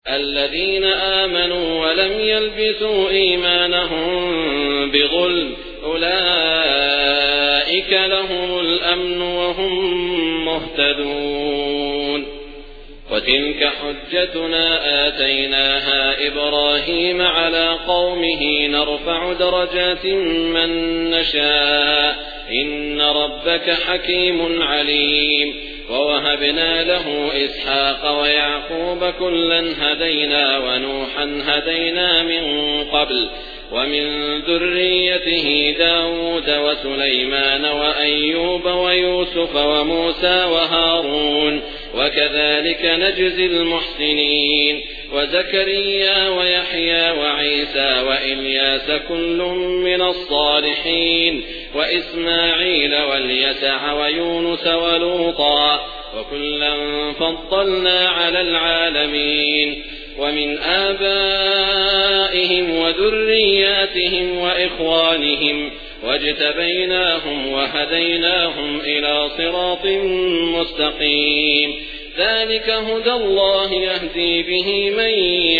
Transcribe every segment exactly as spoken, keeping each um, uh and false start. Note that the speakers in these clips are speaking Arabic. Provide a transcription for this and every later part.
الذين آمنوا ولم يلبسوا إيمانهم بظلم أولئك لهم الأمن وهم مهتدون. وتلك حجتنا آتيناها إبراهيم على قومه نرفع درجات من نشاء إن ربك حكيم عليم. ووهبنا له إسحاق ويعقوب كلا هدينا ونوحا هدينا من قبل ومن ذريته داود وسليمان وأيوب ويوسف وموسى وهارون وكذلك نجزي المحسنين. وزكريا ويحيى وعيسى وإلياس كل من الصالحين وإسماعيل واليسع ويونس ولوطا وكلا فضلنا على العالمين. ومن آبائهم وذرياتهم وإخوانهم واجتبيناهم وهديناهم إلى صراط مستقيم. ذلك هدى الله يهدي به من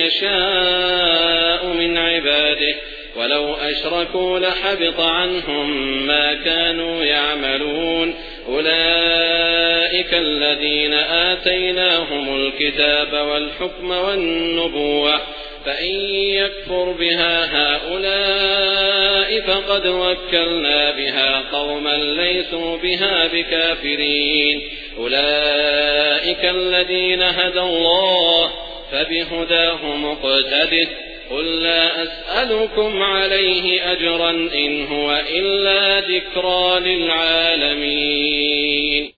يشاء من عباده ولو أشركوا لحبط عنهم ما كانوا يعملون. أولئك الذين آتيناهم الكتاب والحكم والنبوة فإن يكفر بها هؤلاء فقد وكلنا بها قوما ليسوا بها بكافرين. أولئك الذين هدى الله فبهداه مقتده. قل لا أسألكم عليه أجرا إن هو إلا ذكرى للعالمين.